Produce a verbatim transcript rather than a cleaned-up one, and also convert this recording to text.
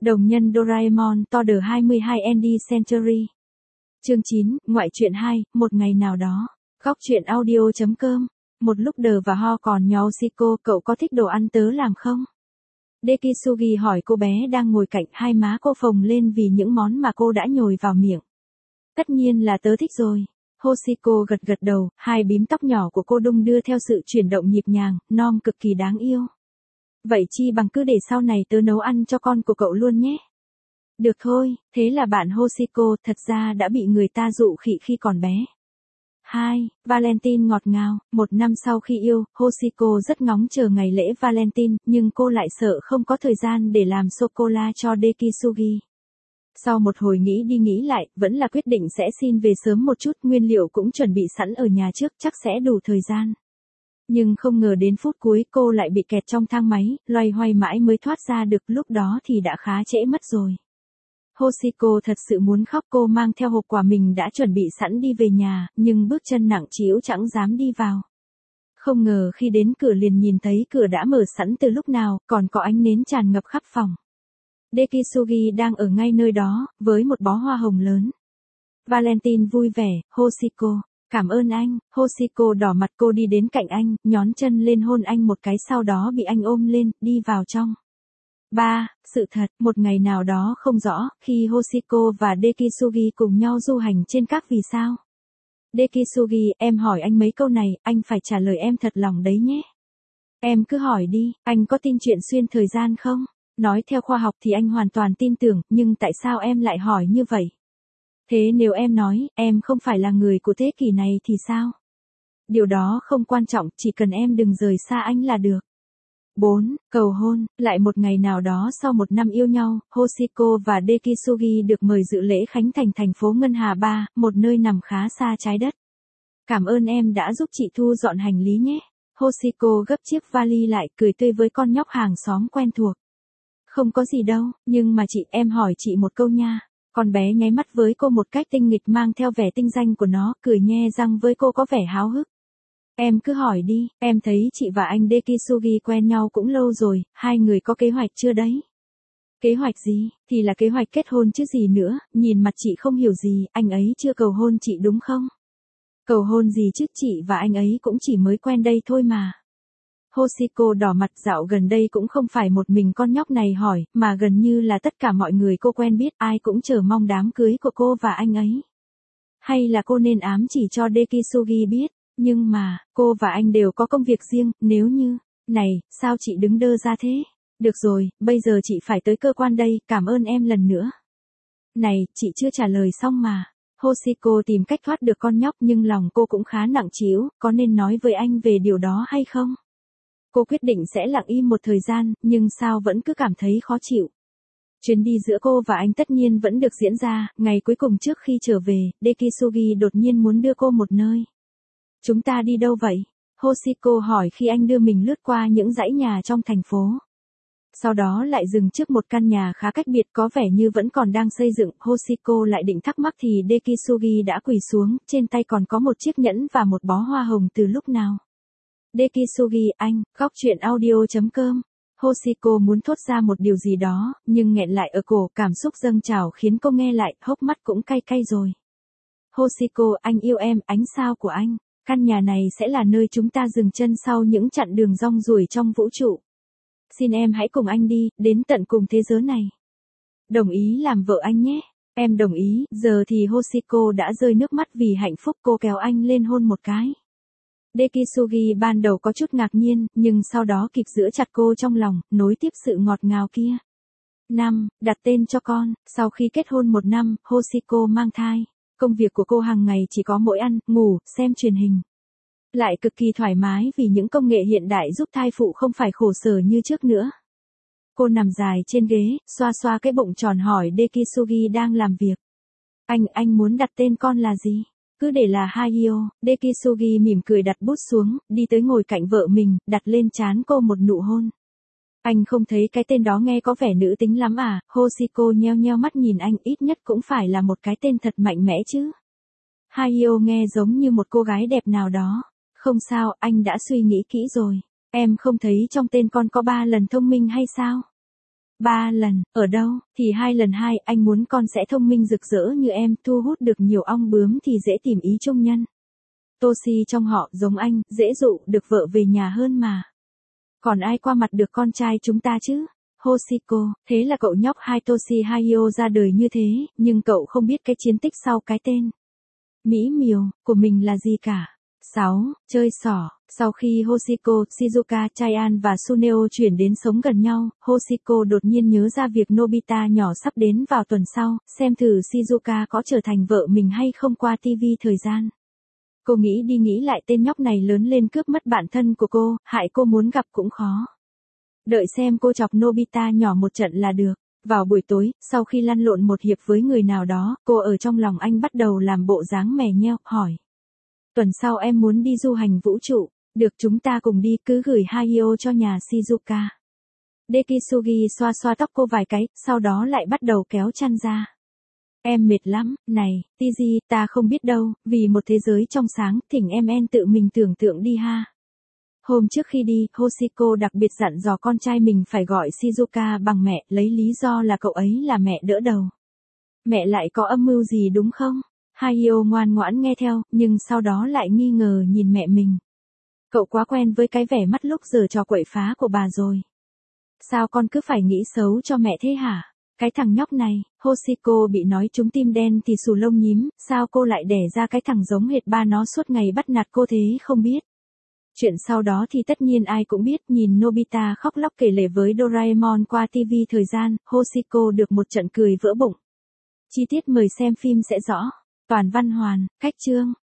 Đồng nhân Doraemon to the hai mươi hai Andy Century. Chương chín, ngoại truyện hai, một ngày nào đó. Góc truyện audio chấm com. Một lúc đờ và ho còn nhỏ Shiko, cậu có thích đồ ăn tớ làm không? Dekisugi hỏi cô bé đang ngồi cạnh, hai má cô phồng lên vì những món mà cô đã nhồi vào miệng. Tất nhiên là tớ thích rồi. Hoshiko gật gật đầu, hai bím tóc nhỏ của cô đung đưa theo sự chuyển động nhịp nhàng, non cực kỳ đáng yêu. Vậy chi bằng cứ để sau này tớ nấu ăn cho con của cậu luôn nhé. Được thôi, thế là bạn Hoshiko thật ra đã bị người ta dụ khị khi còn bé. hai. Valentine ngọt ngào. Một năm sau khi yêu, Hoshiko rất ngóng chờ ngày lễ Valentine, nhưng cô lại sợ không có thời gian để làm sô-cô-la cho Dekisugi. Sau một hồi nghĩ đi nghĩ lại, vẫn là quyết định sẽ xin về sớm một chút, nguyên liệu cũng chuẩn bị sẵn ở nhà trước, chắc sẽ đủ thời gian. Nhưng không ngờ đến phút cuối cô lại bị kẹt trong thang máy, loay hoay mãi mới thoát ra được, lúc đó thì đã khá trễ mất rồi. Hoshiko thật sự muốn khóc, cô mang theo hộp quà mình đã chuẩn bị sẵn đi về nhà, nhưng bước chân nặng trĩu chẳng dám đi vào. Không ngờ khi đến cửa liền nhìn thấy cửa đã mở sẵn từ lúc nào, còn có ánh nến tràn ngập khắp phòng. Dekisugi đang ở ngay nơi đó, với một bó hoa hồng lớn. Valentine vui vẻ, Hoshiko, cảm ơn anh. Hoshiko đỏ mặt, cô đi đến cạnh anh, nhón chân lên hôn anh một cái, sau đó bị anh ôm lên, đi vào trong. ba. Sự thật, một ngày nào đó không rõ, khi Hoshiko và Dekisugi cùng nhau du hành trên các vì sao. Dekisugi, em hỏi anh mấy câu này, anh phải trả lời em thật lòng đấy nhé. Em cứ hỏi đi, anh có tin chuyện xuyên thời gian không? Nói theo khoa học thì anh hoàn toàn tin tưởng, nhưng tại sao em lại hỏi như vậy? Thế nếu em nói, em không phải là người của thế kỷ này thì sao? Điều đó không quan trọng, chỉ cần em đừng rời xa anh là được. bốn. Cầu hôn. Lại một ngày nào đó sau một năm yêu nhau, Hoshiko và Dekisugi được mời dự lễ khánh thành thành phố Ngân Hà ba, một nơi nằm khá xa trái đất. Cảm ơn em đã giúp chị thu dọn hành lý nhé. Hoshiko gấp chiếc vali lại, cười tươi với con nhóc hàng xóm quen thuộc. Không có gì đâu, nhưng mà chị, em hỏi chị một câu nha. Con bé nháy mắt với cô một cách tinh nghịch mang theo vẻ tinh danh của nó, cười nhe răng với cô có vẻ háo hức. Em cứ hỏi đi, em thấy chị và anh Dekisugi quen nhau cũng lâu rồi, hai người có kế hoạch chưa đấy? Kế hoạch gì? Thì là kế hoạch kết hôn chứ gì nữa, nhìn mặt chị không hiểu gì, anh ấy chưa cầu hôn chị đúng không? Cầu hôn gì chứ, chị và anh ấy cũng chỉ mới quen đây thôi mà. Hoshiko đỏ mặt, dạo gần đây cũng không phải một mình con nhóc này hỏi, mà gần như là tất cả mọi người cô quen biết, ai cũng chờ mong đám cưới của cô và anh ấy. Hay là cô nên ám chỉ cho Dekisugi biết, nhưng mà, cô và anh đều có công việc riêng, nếu như, này, sao chị đứng đơ ra thế? Được rồi, bây giờ chị phải tới cơ quan đây, cảm ơn em lần nữa. Này, chị chưa trả lời xong mà. Hoshiko tìm cách thoát được con nhóc nhưng lòng cô cũng khá nặng trĩu, có nên nói với anh về điều đó hay không? Cô quyết định sẽ lặng im một thời gian, nhưng sao vẫn cứ cảm thấy khó chịu. Chuyến đi giữa cô và anh tất nhiên vẫn được diễn ra, ngày cuối cùng trước khi trở về, Dekisugi đột nhiên muốn đưa cô một nơi. Chúng ta đi đâu vậy? Hoshiko hỏi khi anh đưa mình lướt qua những dãy nhà trong thành phố. Sau đó lại dừng trước một căn nhà khá cách biệt, có vẻ như vẫn còn đang xây dựng. Hoshiko lại định thắc mắc thì Dekisugi đã quỳ xuống, trên tay còn có một chiếc nhẫn và một bó hoa hồng từ lúc nào. Dekisugi, anh, góc truyện audio chấm com. Hoshiko muốn thốt ra một điều gì đó, nhưng nghẹn lại ở cổ, cảm xúc dâng trào khiến cô nghe lại, hốc mắt cũng cay cay rồi. Hoshiko, anh yêu em, ánh sao của anh. Căn nhà này sẽ là nơi chúng ta dừng chân sau những chặng đường rong ruổi trong vũ trụ. Xin em hãy cùng anh đi, đến tận cùng thế giới này. Đồng ý làm vợ anh nhé. Em đồng ý. Giờ thì Hoshiko đã rơi nước mắt vì hạnh phúc, cô kéo anh lên hôn một cái. Dekisugi ban đầu có chút ngạc nhiên, nhưng sau đó kịp giữ chặt cô trong lòng, nối tiếp sự ngọt ngào kia. năm. Đặt tên cho con. Sau khi kết hôn một năm, Hoshiko mang thai. Công việc của cô hàng ngày chỉ có mỗi ăn, ngủ, xem truyền hình. Lại cực kỳ thoải mái vì những công nghệ hiện đại giúp thai phụ không phải khổ sở như trước nữa. Cô nằm dài trên ghế, xoa xoa cái bụng tròn hỏi Dekisugi đang làm việc. Anh, anh muốn đặt tên con là gì? Cứ để là Hayao. Dekisugi mỉm cười đặt bút xuống, đi tới ngồi cạnh vợ mình, đặt lên trán cô một nụ hôn. Anh không thấy cái tên đó nghe có vẻ nữ tính lắm à? Hoshiko nheo nheo mắt nhìn anh, ít nhất cũng phải là một cái tên thật mạnh mẽ chứ. Hayao nghe giống như một cô gái đẹp nào đó. Không sao, anh đã suy nghĩ kỹ rồi. Em không thấy trong tên con có ba lần thông minh hay sao? Ba lần, ở đâu, thì hai lần hai, anh muốn con sẽ thông minh rực rỡ như em, thu hút được nhiều ong bướm thì dễ tìm ý chung nhân. Toshi trong họ giống anh, dễ dụ được vợ về nhà hơn mà. Còn ai qua mặt được con trai chúng ta chứ? Hoshiko, thế là cậu nhóc Hitoshi Hayao ra đời như thế, nhưng cậu không biết cái chiến tích sau cái tên mỹ miều của mình là gì cả. sáu. Chơi xỏ. Sau khi Hoshiko, Shizuka, Chaian và Suneo chuyển đến sống gần nhau, Hoshiko đột nhiên nhớ ra việc Nobita nhỏ sắp đến vào tuần sau, xem thử Shizuka có trở thành vợ mình hay không qua ti vi thời gian. Cô nghĩ đi nghĩ lại tên nhóc này lớn lên cướp mất bạn thân của cô, hại cô muốn gặp cũng khó. Đợi xem cô chọc Nobita nhỏ một trận là được. Vào buổi tối, sau khi lăn lộn một hiệp với người nào đó, cô ở trong lòng anh bắt đầu làm bộ dáng mè nheo, hỏi. Tuần sau em muốn đi du hành vũ trụ, được chúng ta cùng đi, cứ gửi Hayao cho nhà Shizuka. Dekisugi xoa xoa tóc cô vài cái, sau đó lại bắt đầu kéo chăn ra. Em mệt lắm, này, Tiji, ta không biết đâu, vì một thế giới trong sáng, thỉnh em en tự mình tưởng tượng đi ha. Hôm trước khi đi, Hoshiko đặc biệt dặn dò con trai mình phải gọi Shizuka bằng mẹ, lấy lý do là cậu ấy là mẹ đỡ đầu. Mẹ lại có âm mưu gì đúng không? Hayao ngoan ngoãn nghe theo, nhưng sau đó lại nghi ngờ nhìn mẹ mình. Cậu quá quen với cái vẻ mắt lúc giờ trò quậy phá của bà rồi. Sao con cứ phải nghĩ xấu cho mẹ thế hả? Cái thằng nhóc này, Hoshiko bị nói trúng tim đen thì xù lông nhím, sao cô lại đẻ ra cái thằng giống hệt ba nó suốt ngày bắt nạt cô thế không biết. Chuyện sau đó thì tất nhiên ai cũng biết, nhìn Nobita khóc lóc kể lể với Doraemon qua ti vi thời gian, Hoshiko được một trận cười vỡ bụng. Chi tiết mời xem phim sẽ rõ. Toàn văn hoàn, cách chương.